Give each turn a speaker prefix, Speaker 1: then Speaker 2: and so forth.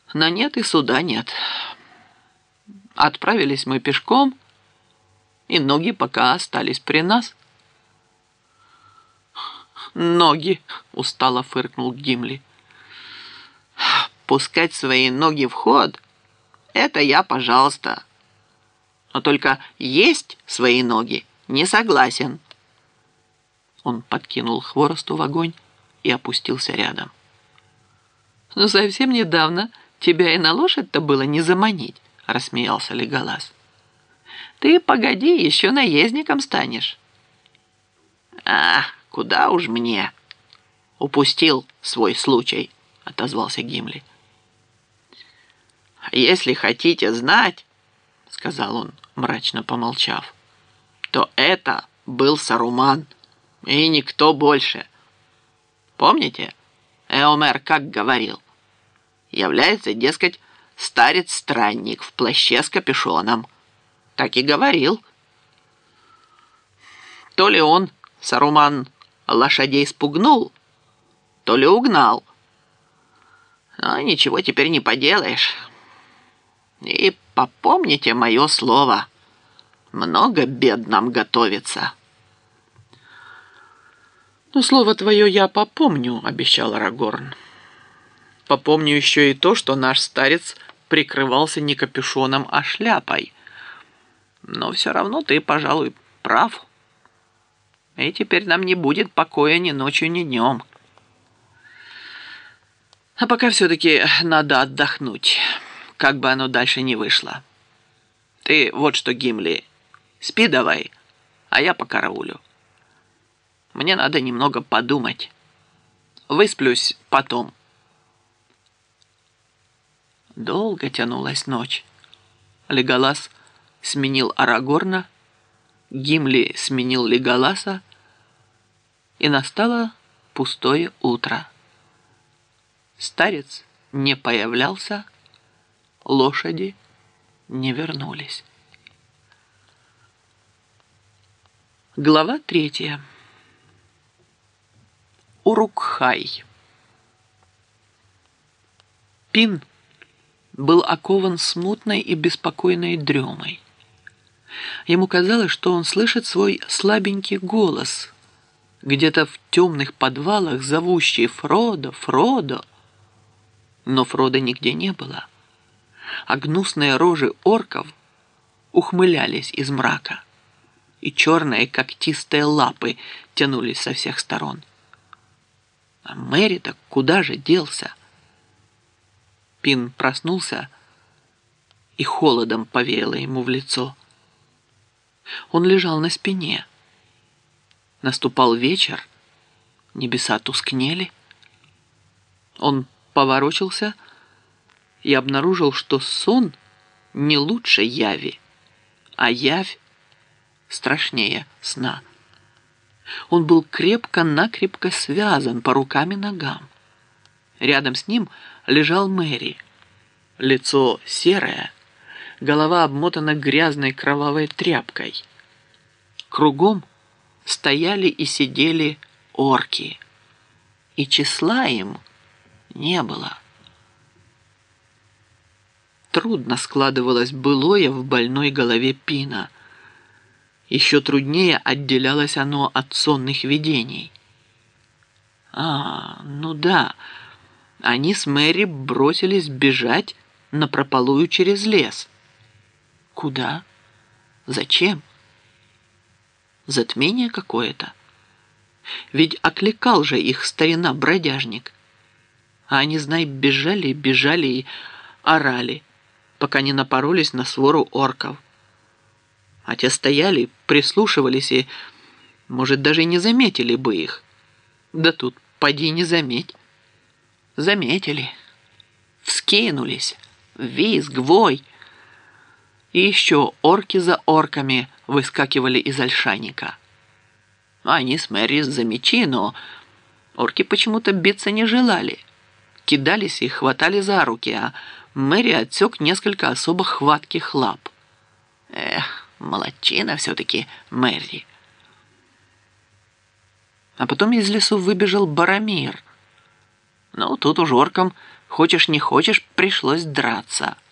Speaker 1: На нет и суда нет. Отправились мы пешком, и ноги пока остались при нас. «Ноги!» — устало фыркнул Гимли. «Пускать свои ноги в ход — это я, пожалуйста. Но только есть свои ноги не согласен». Он подкинул хворосту в огонь и опустился рядом. «Ну, совсем недавно тебя и на лошадь-то было не заманить», — рассмеялся Леголас. «Ты, погоди, еще наездником станешь». «А, куда уж мне? Упустил свой случай», — отозвался Гимли. «Если хотите знать, — сказал он, мрачно помолчав, — то это был Саруман, и никто больше. Помните, Эомер как говорил? Является, дескать, старец-странник в плаще с капюшоном. Так и говорил. То ли он, Саруман, лошадей спугнул, то ли угнал. Но ничего теперь не поделаешь. И попомните мое слово, много бед нам готовится». «Ну, слово твое я попомню», — обещал Арагорн. «Попомню еще и то, что наш старец прикрывался не капюшоном, а шляпой. Но все равно ты, пожалуй, прав. И теперь нам не будет покоя ни ночью, ни днем. А пока все-таки надо отдохнуть, как бы оно дальше ни вышло. Ты вот что, Гимли, спи давай, а я покараулю. Мне надо немного подумать. Высплюсь потом». Долго тянулась ночь. Леголас сменил Арагорна, Гимли сменил Леголаса, и настало пустое утро. Старец не появлялся, лошади не вернулись. Глава 3. Урукхай. Пин был окован смутной и беспокойной дремой. Ему казалось, что он слышит свой слабенький голос, где-то в темных подвалах, зовущий «Фродо, Фродо». Но Фродо нигде не было, а гнусные рожи орков ухмылялись из мрака, и черные когтистые лапы тянулись со всех сторон. А Мерри-то куда же делся? Пин проснулся, и холодом повеяло ему в лицо. Он лежал на спине. Наступал вечер, небеса тускнели. Он поворочился и обнаружил, что сон не лучше яви, а явь страшнее сна. Он был крепко-накрепко связан по рукам и ногам. Рядом с ним лежал Мерри. Лицо серое, голова обмотана грязной кровавой тряпкой. Кругом стояли и сидели орки, и числа им не было. Трудно складывалось былое в больной голове Пина. Еще труднее отделялось оно от сонных видений. Ну да, они с Мерри бросились бежать напропалую через лес. Куда? Зачем? Затмение какое-то. Ведь окликал же их старина-бродяжник. А они, знай, бежали и орали, пока не напоролись на свору орков. А те стояли, прислушивались и, может, даже не заметили бы их. Да тут поди не заметь. Заметили. Вскинулись. Визг, вой. И еще орки за орками выскакивали из ольшанника. Они с Мерри за мечи, но орки почему-то биться не желали. Кидались и хватали за руки, а Мерри отсек несколько особо хватких лап. Молодчина все-таки Мерри. А потом из лесу выбежал Барамир. Ну, тут уж оркам Хочешь не хочешь, пришлось драться.